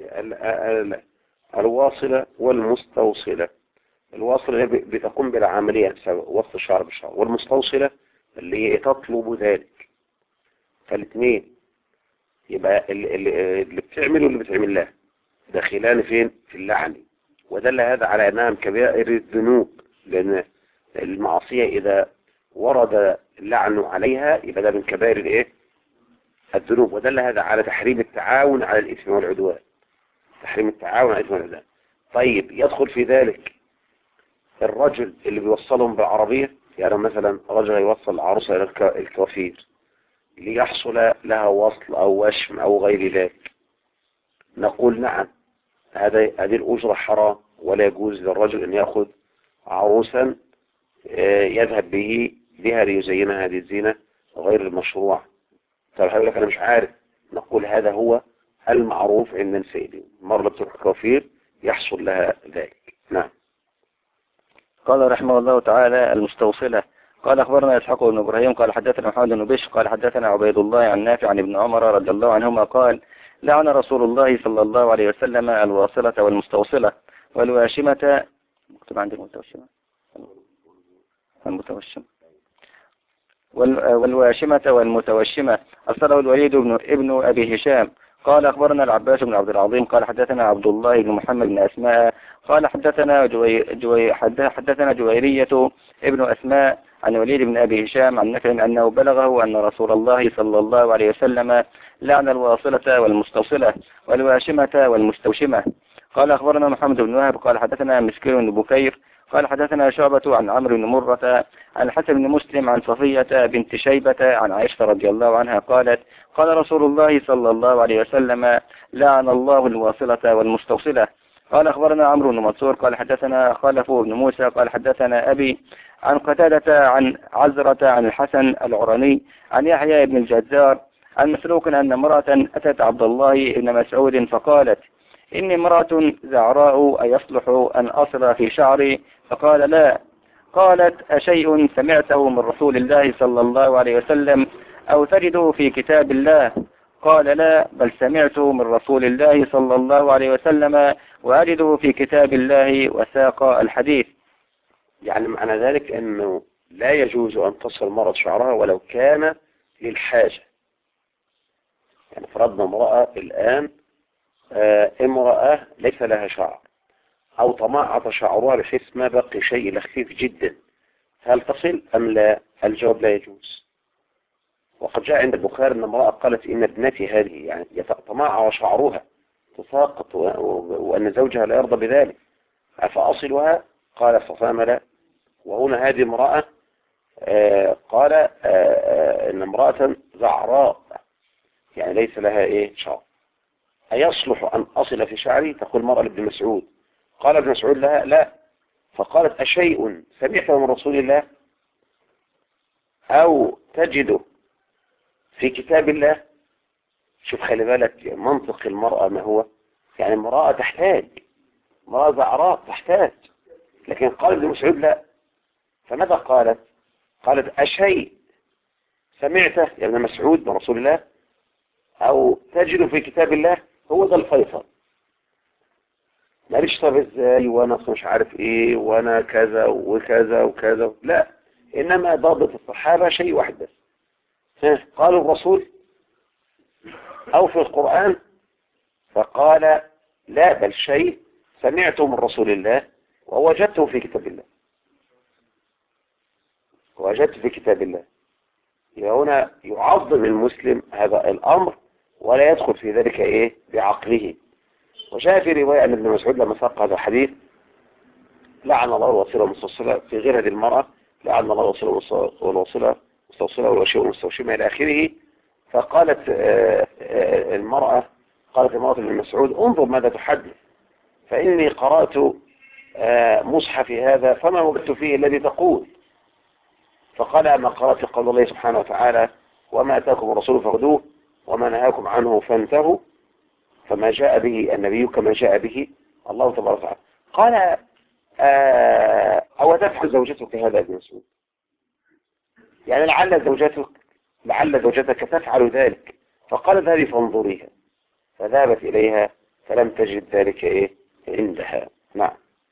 الواصلة والمستوصلة، الواصلة بتقوم بالعملية وصل الشعر بالشعر، والمستوصلة اللي هي تطلب ذلك. فالاثنين يبقى اللي بتعمله واللي بتعمل له داخلان فين؟ في اللعن. ودل هذا على أنها من كبائر الذنوب، لأن المعصية إذا ورد اللعن عليها يبقى ده من كبائر الإيه؟ الذنوب. ودل هذا على تحريم التعاون على الإثم والعدوان، تحريم التعاون على الإثم والعدوان. طيب يدخل في ذلك الرجل اللي بيوصلهم بالعربية، يعني مثلا رجل يوصل عروسة إلى الكوافير ليحصل لها وصل أو وشم أو غير ذلك، نقول نعم، هذه الأجرة حرام، ولا يجوز للرجل أن يأخذ عروسا يذهب بها ليزينها هذه الزينة غير المشروع. طب هيقول لك أنا مش عارف، نقول هذا هو المعروف عند النساء، مرة تروح الكوافير يحصل لها ذلك. نعم. قال رحمه الله تعالى المستوصلة. قال أخبرنا إسحاق بن إبراهيم قال حدثنا محمد بن بشر قال حدثنا عبيد الله عن نافع عن ابن عمر رضي الله عنهما قال لعن رسول الله صلى الله عليه وسلم الواصلة والمستوصلة والواشمة، مكتوب عندي المتوشمة والواشمة والمتوشمة. أرسله الوليد ابن أبي هشام قال أخبرنا العباس بن عبد العظيم قال حدثنا عبد الله بن محمد بن أسماء قال حدثنا جويرية ابن أسماء عن وليد بن أبي هشام عن نافع أنه بلغه أن رسول الله صلى الله عليه وسلم لعن الواصلة والمستوصلة والواشمة والمستوشمة. قال أخبرنا محمد بن وهب قال حدثنا مسكين بن بكير قال حدثنا شعبة عن عمرو بن مرة عن الحسن بن مسلم عن صفية بنت شيبة عن عائشة رضي الله عنها قالت قال رسول الله صلى الله عليه وسلم لعن الله الواصلة والمستوصلة. قال أخبرنا عمرو بن منصور قال حدثنا خلف بن موسى قال حدثنا أبي عن قتادة عن عزرة عن الحسن العراني عن يحيى بن الجزار عن مسروق أن امرأة أتت عبد الله بن مسعود فقالت إني امرأة زعراء أيصلح أن أصل في شعري؟ فقال لا. قالت أشيء سمعته من رسول الله صلى الله عليه وسلم أو تجده في كتاب الله؟ قال لا، بل سمعته من رسول الله صلى الله عليه وسلم وأجده في كتاب الله، وساق الحديث. يعني معنى ذلك أنه لا يجوز أن تصل المرأة شعرها ولو كان للحاجة. يعني فرضنا امرأة الآن امرأة ليس لها شعر أو تمعط شعرها بحيث ما بقي شيء لخفيف جدا، هل تصل أم لا؟ الجواب لا يجوز. وقد جاء عند البخاري أن امرأة قالت إن ابنتي هذه يعني يتمعر شعرها تساقط وأن زوجها لا يرضى بذلك، أفأصلها؟ قال فصام لا. وهنا هذه امرأة قال إن امرأة زعراء يعني ليس لها شعر، أيصلح أن أصل في شعري؟ تقول المرأة لابن مسعود. قال ابن مسعود لها لا. فقالت أشيء سمعته من رسول الله أو تجده في كتاب الله؟ شوف خلي بالك منطق المرأة ما هو، يعني امرأة تحتاج، امرأة زعراء تحتاج، لكن قال ابن مسعود لا. فماذا قالت؟ قالت أشيء سمعته يا ابن مسعود من رسول الله أو تجده في كتاب الله؟ هو ده الفيصل. ماليش طب ازاي وانا مش عارف ايه وانا كذا وكذا وكذا، لا، انما ضابط الصحابة شيء واحد بس، قالوا الرسول او في القرآن، فقال لا، بل شيء سمعته من رسول الله ووجدته في كتاب الله، ووجدته في كتاب الله. هنا يعظم المسلم هذا الامر ولا يدخل في ذلك بعقله. وجاء في رواية أن ابن مسعود لما ساق هذا الحديث لعن الله الواصلة والمستوصلة، في غير هذه المرأة لعن الله الواصلة والمستوصلة والواشمة والمستوشمة إلى آخره. فقالت المرأة ابن مسعود انظر ماذا تحدث، فإني قرأت مصحفي هذا فما وجدت فيه الذي تقول. فقال أما قرأت قول الله سبحانه وتعالى وما أتاكم الرسول فخذوه وما نهاكم عنه فانتهوا، فما جاء به النبي كما جاء به الله تبارك وتعالى. قال أو تفعل زوجتك هذا ابن مسعود؟ يعني لعل زوجتك تفعل ذلك. فقال هذه فانظريها، فذهبت إليها فلم تجد ذلك عندها. نعم.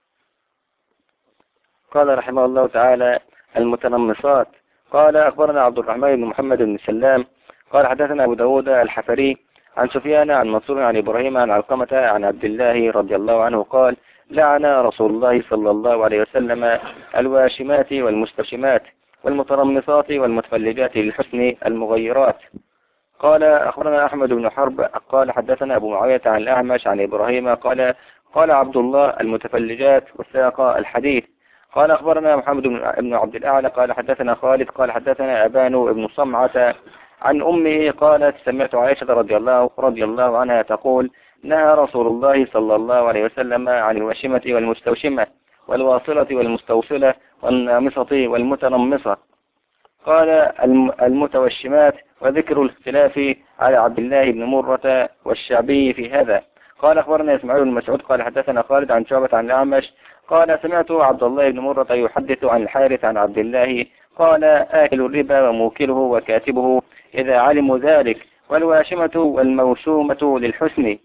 قال رحمه الله تعالى المتنمصات. قال أخبرنا عبد الرحمن بن محمد بن سلام قال حدثنا أبو داود الحفري عن سفيان عن منصور عن إبراهيم عن علقمة عن عبد الله رضي الله عنه قال لعن رسول الله صلى الله عليه وسلم الواشمات والمستوشمات والمترمصات والمتفلجات للحسن المغيرات. قال أخبرنا أحمد بن حرب قال حدثنا أبو معاوية عن الأعمش عن إبراهيم قال عبد الله المتفلجات وساق الحديث. قال أخبرنا محمد بن عبد الأعلى قال حدثنا خالد قال حدثنا أبان بن صمعة عن أمه قالت سمعت عائشة رضي الله عنها تقول نهى رسول الله صلى الله عليه وسلم عن الواشمة والمستوشمة والواصلة والمستوصلة والنامصة والمتنمصة. قال المتوشمات وذكر الاختلاف على عبد الله بن مرة والشعبي في هذا. قال أخبرنا إسماعيل بن مسعود قال حدثنا خالد عن شعبة عن الأعمش قال سمعت عبد الله بن مرة يحدث عن الحارث عن عبد الله قال آكل الربا وموكله وكاتبه إذا علموا ذلك والواشمة والموشومة للحسن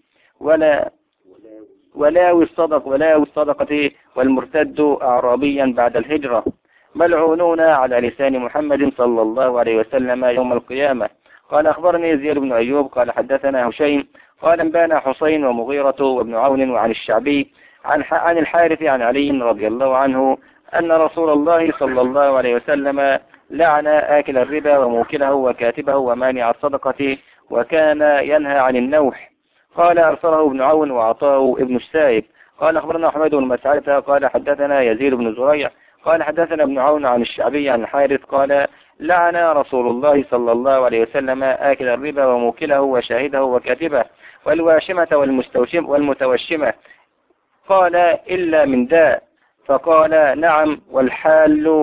ولا الصدقة والمرتد أعرابيا بعد الهجرة ملعونون على لسان محمد صلى الله عليه وسلم يوم القيامة. قال أخبرني زياد بن أيوب قال حدثنا هشيم قال انبانا حسين ومغيرة وابن عون وعن الشعبي عن الحارث عن علي رضي الله عنه أن رسول الله صلى الله عليه وسلم لعن آكل الربا وموكله وكاتبه ومانع الصدقة وكان ينهى عن النوح. قال أرسله ابن عون وعطاه ابن السائب. قال أخبرنا حميد بن مسعدة قال حدثنا يزيد بن زريع قال حدثنا ابن عون عن الشعبي عن الحارث قال لعن رسول الله صلى الله عليه وسلم آكل الربا وموكله وشاهده وكاتبه والواشمة والمتوشمة. قال إلا من داء. فقال نعم والحال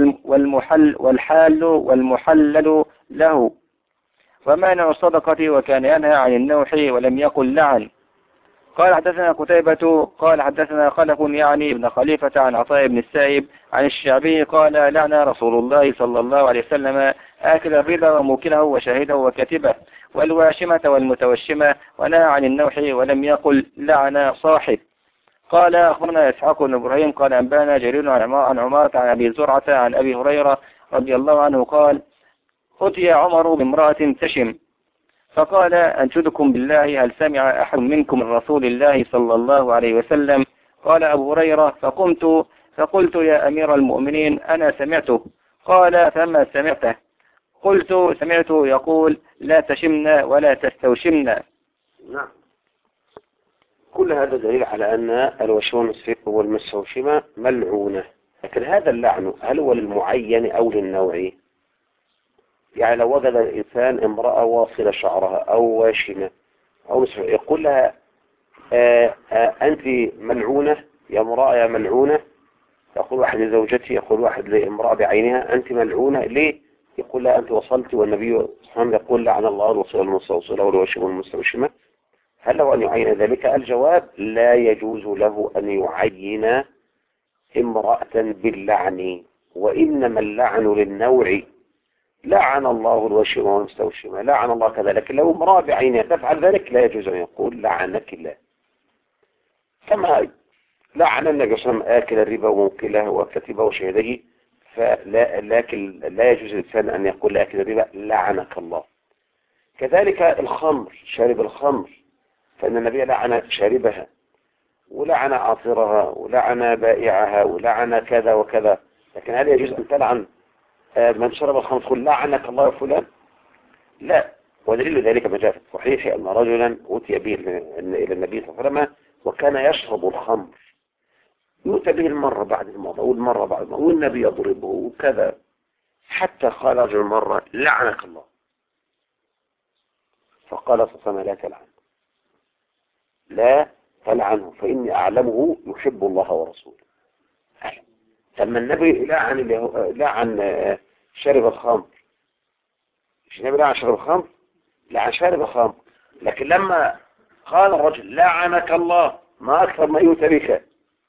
والمحلل له ومانع الصدقة وكان ينهى عن النوح ولم يقل لعن. قال حدثنا قتيبة قال حدثنا خلف يعني ابن خليفة عن عطاء بن السائب عن الشعبي قال لعن رسول الله صلى الله عليه وسلم آكل الربا وموكله وشاهده وكاتبه والواشمة والمتوشمة ونهى عن النوح ولم يقل لعن صاحب. قال أخبرنا إسحاق بن إبراهيم قال أنبانا جرير عن عمارة عن أبي زرعة عن أبي هريرة رضي الله عنه قال أتي عمر بامرأة تشم فقال أنشدكم بالله هل سمع أحد منكم من رسول الله صلى الله عليه وسلم؟ قال أبو هريرة فقلت يا أمير المؤمنين أنا سمعته. قال فما سمعته؟ قلت سمعته يقول لا تشمنا ولا تستوشمنا. نعم. كل هذا دليل على أن الوشوم والمستوشمة ملعونة. لكن هذا اللعن هل هو للمعين أو للنوعي؟ يعني لو وجد الإنسان امرأة واصلة شعرها أو واشمة أو يقول لها أنت ملعونة يا امرأة يا ملعونة. يقول واحد لزوجته يقول واحد لامرأة بعينها أنت ملعونة ليه؟ يقول لها أنت وصلت والنبي صلى الله عليه وسلم يقول لعن الله الوصل المستوصلة والواشمة والمستوشمة. هل له أن يعين ذلك؟ الجواب لا يجوز له أن يعين امرأة باللعن وإنما اللعن للنوع. لعن الله الوشم والمستوشمة لعن الله كذا. لكن لو امرأة بعينها تفعل ذلك لا يجوز أن يقول لعنك الله. كما لعن النبي صلى الله عليه وسلم آكل الربا وموكله وكتبه وشهده لكن لا يجوز الإنسان أن يقول آكل الربا لعنك الله. كذلك الخمر شارب الخمر فإن النبي لعن شاربها ولعن عاصرها ولعن بائعها ولعن كذا وكذا. لكن هل يجوز أن تلعن من شرب الخمر تقول لعنك الله يا فلان؟ لا. ودليل ذلك ما جاء في الصحيح أن رجلا أتي به إلى النبي صلى الله عليه وسلم وكان يشرب الخمر يؤتى به المرة بعد المرة والمرة بعد المرة والنبي يضربه وكذا حتى قال رجل مرة لعنك الله. فقال صلى الله عليه وسلم لا تلعن لا تلعنه فإني أعلمه يحب الله ورسوله. لما النبي لعن شارب الخمر مش النبي لعن شارب الخمر لعن شارب الخمر. لكن لما قال الرجل لعنك الله ما أكثر ما يؤتى بك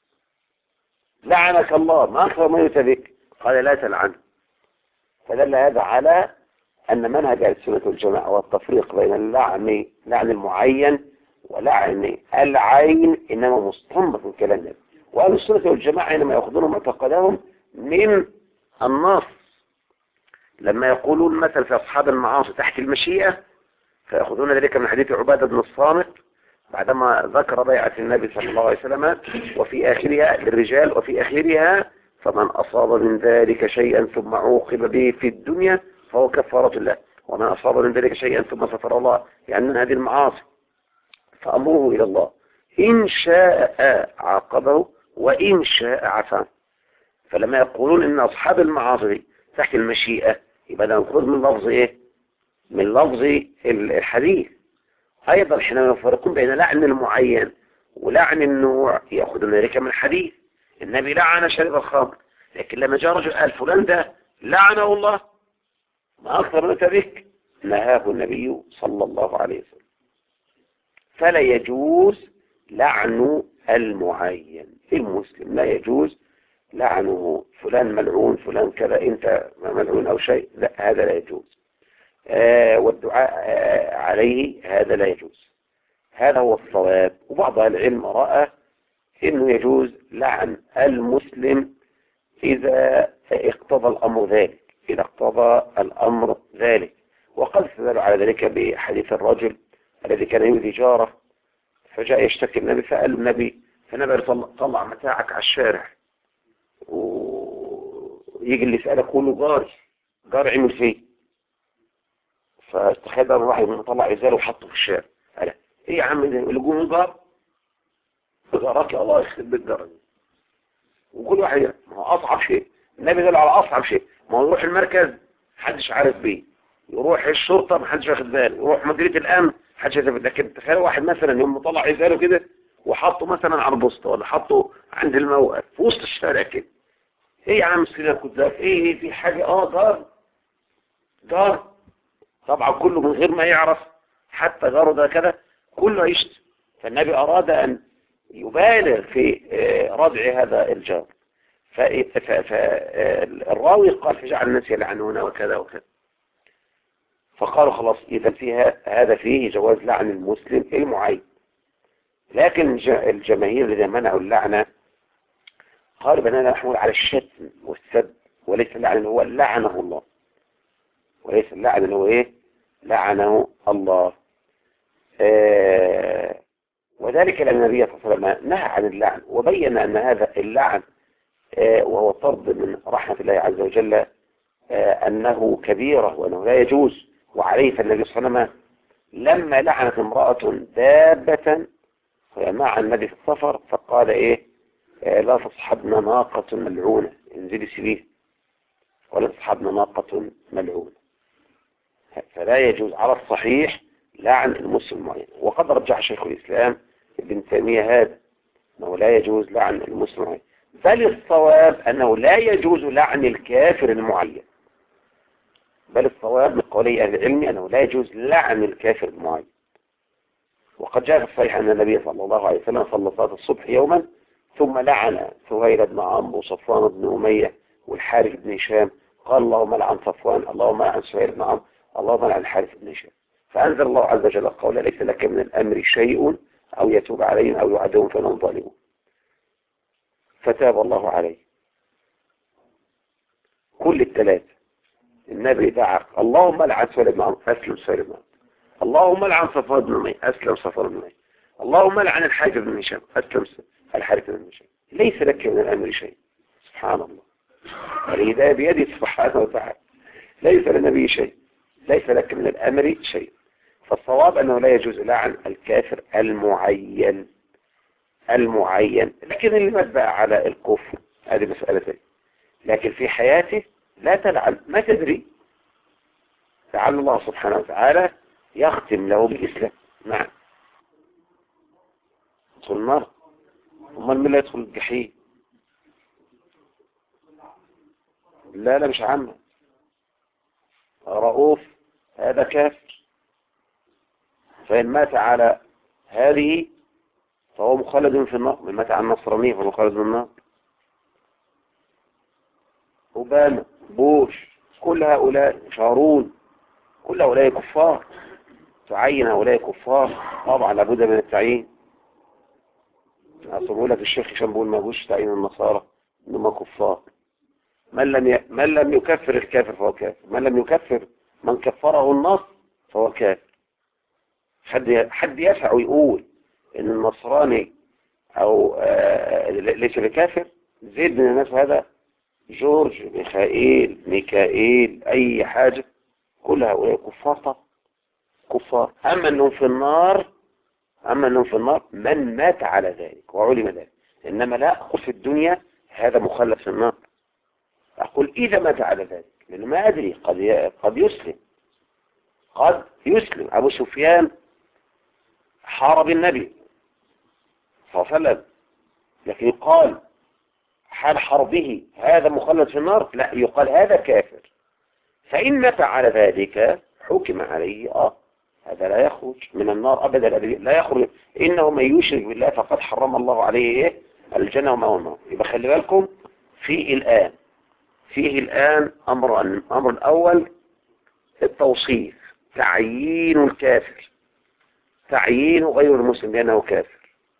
لعنك الله ما أكثر ما يؤتى بك قال لا تلعنه. فدل هذا على أن منهج السنة والجماعة والتفريق بين اللعن المعين ولعن العين إنما مستنبط من كلام النبي. وأهل السنة والجماعة إنما يأخذون معتقدهم من النص لما يقولون مثل في أصحاب المعاصي تحت المشيئة فيأخذون ذلك من حديث عبادة بن الصامت بعدما ذكر بيعة النبي صلى الله عليه وسلم وفي آخرها للرجال وفي آخرها فمن أصاب من ذلك شيئا ثم عوقب به في الدنيا فهو كفارة الله، ومن أصاب من ذلك شيئا ثم ستر الله، يعني من هذه المعاصي فأمره إلى الله، إن شاء عاقبه وإن شاء عفا. فلما يقولون إن أصحاب المعاصي تحت المشيئة يبقى ده نخرج من لفظ إيه؟ من لفظ الحديث. أيضا حينما يفرقون بين لعن المعين ولعن النوع يأخذون ذلك من الحديث. النبي لعن شرب الخمر، لكن لما جاء رجل قال فلان ده لعنه الله ما أكثر من ذلك نهاه النبي صلى الله عليه وسلم. فلا يجوز لعن المعين. المسلم لا يجوز لعنه، فلان ملعون فلان كذا انت ملعون او شيء، لا هذا لا يجوز. والدعاء عليه هذا لا يجوز. هذا هو الصواب. وبعض العلم رأى انه يجوز لعن المسلم اذا اقتضى الامر ذلك، اذا اقتضى الامر ذلك. وقد استدل على ذلك بحديث الرجل الذي كان يؤذي جاره فجاء يشتكي النبي، فقال النبي طلع متاعك على الشارع، ويجي اللي يسألك يقول له جار عمل فيه. فاستخيل بقى واحد من طلع ازاله وحطه في الشارع، قال ايه يا عم ده اللي جوه جارك الله يخرب بيت جارك. وكل واحد ما هو اصعب شيء النبي قال على اصعب شيء، ما هو يروح المركز محدش عارف بيه، يروح الشرطه محدش واخد باله، يروح مديريه الامن محدش عارف. لكن تخيل واحد مثلا يوم طلع ازاله كده وحطه مثلا على البسطه ولا حطه عند الموقف في وسط الشارع كده، ايه يا عم سيدنا كذاب ايه في حاجه جار طبعا كله من غير ما يعرف، حتى جاره ده كده كله يشتم. فالنبي اراد ان يبالغ في ردع هذا الجار، فالراوي قال فجعل الناس يلعنون وكذا وكذا، فقالوا خلاص اذا فيها هذا فيه جواز لعن المسلم المعين. لكن الجماهير الذين منعوا اللعنه قالوا بأننا نحمل على الشتم والسب، وليس اللعن هو لعنه الله، وليس اللعن هو ايه لعنه الله. وذلك لأن النبي صلى الله عليه وسلم نهى عن اللعن وبين أن هذا اللعن وهو طرد من رحمة الله عز وجل أنه كبيرة وأنه لا يجوز. وعليه فالنبي صلى الله عليه وسلم لما لعنت امرأة دابة مع النبي في السفر فقال ايه لا تصحبنا ناقة ملعونة، انزلي سبيه ولا تصحبنا ناقة ملعونة. فلا يجوز على الصحيح لعن المسلم المعين. وقد رجح شيخ الإسلام ابن تيمية هذا أنه لا يجوز لعن المسلم المعين، بل الصواب أنه لا يجوز لعن الكافر المعين، بل الصواب من قولي أهل العلم أنه لا يجوز لعن الكافر المعين. وقد جاء في الصحيح أن النبي صلى الله عليه وسلم صلى صلاة الصبح يوما ثم لعن سهيل بن عمرو وصفوان بن أمية والحارث بن هشام، قال اللهم لعن صفوان، اللهم لعن سهيل بن عمرو، اللهم لعن الحارث بن هشام. فأنزل الله عز وجل قول ليس لك من الأمر شيء أو يتوب عليهم أو يعذبهم فإنهم ظالمون، فتاب الله عليه. كل الثلاثة النبي دعا اللهم لعن سهيل بن عمرو أسلم سهيل بن عمرو، اللهم لعن صفوان بن أمية أسلم صفوان بن أمية، اللهم لعن الحارث بن هشام أسلم الحارث بن هشام. ليس لك من الأمر شيء. سبحان الله، الهداية بيده سبحانه وتعالى. ليس للنبي شيء، ليس لك من الأمر شيء. فالصواب أنه لا يجوز لعن الكافر المعين، لكن اللي مات بقى على الكفر هذه مسألة ثانية. لكن في حياته لا تلعن، ما تدري، لعل الله سبحانه وتعالى يختم له بالإسلام. نعم. يدخل النار، امال مين اللي يدخل الجحيم؟ لا مش عامة، رؤوف هذا كافر، فإن مات على هذه فهو مخلد في النار، من مات على النصرانية فهو مخلد في النار. أوباما، بوش، كل هؤلاء شارون، كل هؤلاء كفار. تعين هؤلاء كفار طبعا لابد من التعيين. أصبحوا لك الشيخ هشام بيقول ما يجوز تعيين النصارى إنهم كفار. من لم يكفر الكافر فهو كافر، من لم يكفر من كفره النص فهو كافر. حد يسع ويقول ان النصراني او ليس بكافر، زيد من الناس هذا جورج، ميكائيل، اي حاجة، كل هؤلاء كفار طبعا، كفار. اما انهم في النار، من مات على ذلك وعلم ذلك. انما لا اقول في الدنيا هذا مخلد في النار، اقول اذا مات على ذلك، لانه ما ادري، قد يسلم. ابو سفيان حارب النبي صلى الله عليه وسلم، لكن يقال حال حربه هذا مخلد في النار؟ لا، يقال هذا كافر. فإن مات على ذلك حكم عليه هذا لا يخرج من النار أبدا، لا يخرج. إنه من يشرك بالله فقد حرم الله عليه الجنة وما هو النار. يبقى خلي بالكم، فيه الآن أمر الأول التوصيف، تعيين الكافر، تعيين غير المسلم بأنه كافر،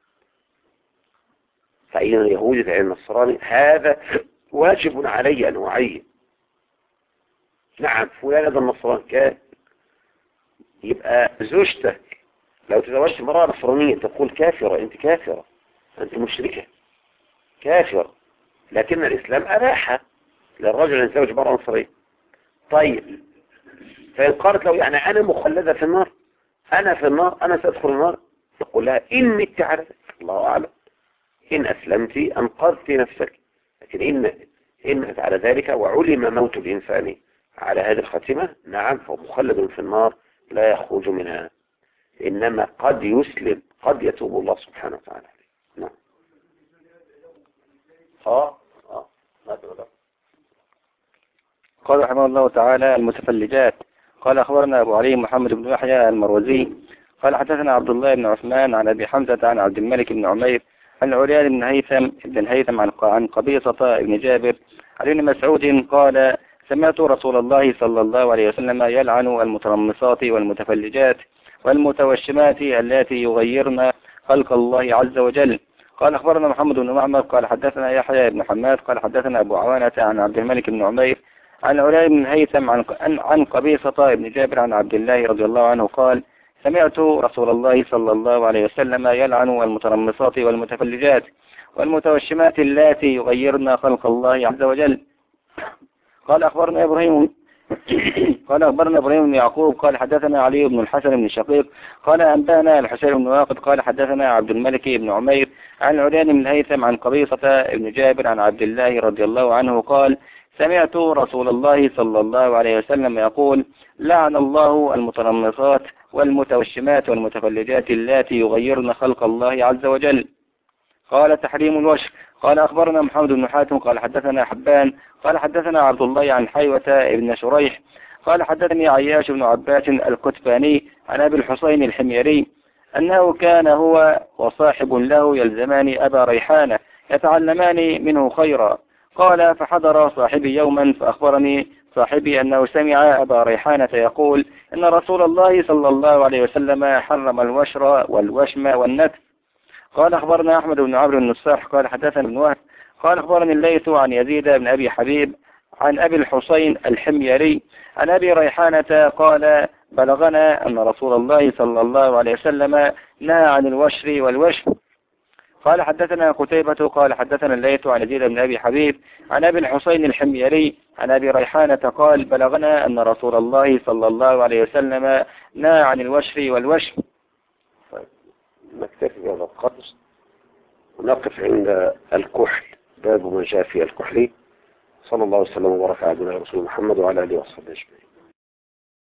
تعيين اليهودي، تعيين النصراني، هذا واجب علي أن أعين. نعم فلان هذا النصراني كافر. يبقى زوجتك لو تزوجت امرأة نصرانية تقول كافرة، أنت كافرة، أنت مشركة كافرة، لكن الإسلام أباح للرجل أن يتزوج امرأة نصرانية. طيب فإن قالت له يعني أنا مخلدة في النار، أنا في النار، أنا سأدخل النار، تقول لها إن مت على ذلك الله أعلم، إن أسلمت أنقذت نفسك، لكن إن مت على ذلك وعلم موت الإنسان على هذه الخاتمة، نعم فهو مخلد في النار لا يخرج منها. إنما قد يسلم، قد يتوب الله سبحانه وتعالى. نعم. قال رحمه الله تعالى: المتفلجات. قال أخبرنا أبو علي محمد بن يحيى المروزي قال حدثنا عبد الله بن عثمان عن أبي حمزة عن عبد الملك بن عمير عن عريان بن الهيثم عن قبيصة بن جابر عن ابن مسعود قال: سمعت رسول الله صلى الله عليه وسلم يلعن المترمصات والمتفلجات والمتوشمات اللاتي يغيرن خلق الله عز وجل. قال أخبرنا محمد بن معمر قال حدثنا يحيى بن حماد قال حدثنا أبو عوانة عن عبد الملك بن عمير عن عريان بن الهيثم عن قبيصة بن جابر عن عبد الله رضي الله عنه قال: سمعت رسول الله صلى الله عليه وسلم يلعن المترمصات والمتفلجات والمتوشمات اللاتي يغيرن خلق الله عز وجل. قال أخبرنا إبراهيم بن يعقوب قال حدثنا علي بن الحسن بن شقيق قال أنبأنا الحسين بن واقد قال حدثنا عبد الملك بن عمير عن عريان بن الهيثم عن قبيصة بن جابر عن عبد الله رضي الله عنه قال: سمعت رسول الله صلى الله عليه وسلم يقول: لعن الله المترمصات والمتوشمات والمتفلجات اللاتي يغيرن خلق الله عز وجل. قال: تحريم الوشم. قال أخبرنا محمد بن حاتم قال حدثنا حبان قال حدثنا عبد الله عن حيوة بن شريح قال حدثني عياش بن عباس الكتباني عن أبي الحسين الحميري أنه كان هو وصاحب له يلزمان أبا ريحانة يتعلمان منه خيرا. قال: فحضر صاحبي يوما فأخبرني صاحبي أنه سمع أبا ريحانة يقول: إن رسول الله صلى الله عليه وسلم حرم الوشر والوشم والنتف. قال أخبرنا أحمد بن عمرو النصاح قال حدثنا ابن وهب قال أخبرني الليث عن يزيد بن أبي حبيب عن أبي الحسين الحميري عن أبي ريحانة قال: بلغنا أن رسول الله صلى الله عليه وسلم نهى عن الوشر والوشم. قال حدثنا قتيبة قال حدثنا الليث عن يزيد بن أبي حبيب عن أبي الحسين الحميري عن أبي ريحانة قال: بلغنا أن رسول الله صلى الله عليه وسلم نهى عن الوشر والوشم. نكتفي بهذا القدر ونقف عند الكحل، باب ما جاء في الكحل. صلى الله وسلم وبارك على رسول محمد وعلى آله وصحبه أجمعين.